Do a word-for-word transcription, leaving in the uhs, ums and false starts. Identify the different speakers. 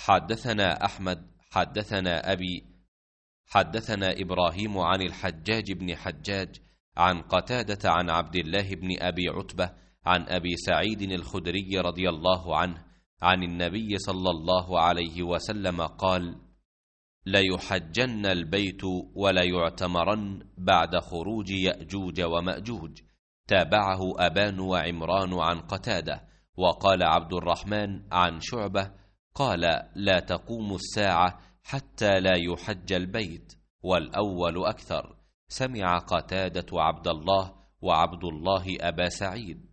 Speaker 1: حدثنا أحمد حدثنا أبي حدثنا إبراهيم عن الحجاج بن حجاج عن قتادة عن عبد الله بن أبي عتبة عن أبي سعيد الخدري رضي الله عنه عن النبي صلى الله عليه وسلم قال: ليحجن البيت وليعتمرن بعد خروج يأجوج ومأجوج. تابعه أبان وعمران عن قتادة. وقال عبد الرحمن عن شعبة قال: لا تقوم الساعة حتى لا يحج البيت، والأول أكثر. سمع قتادة عبد الله وعبد الله أبا سعيد.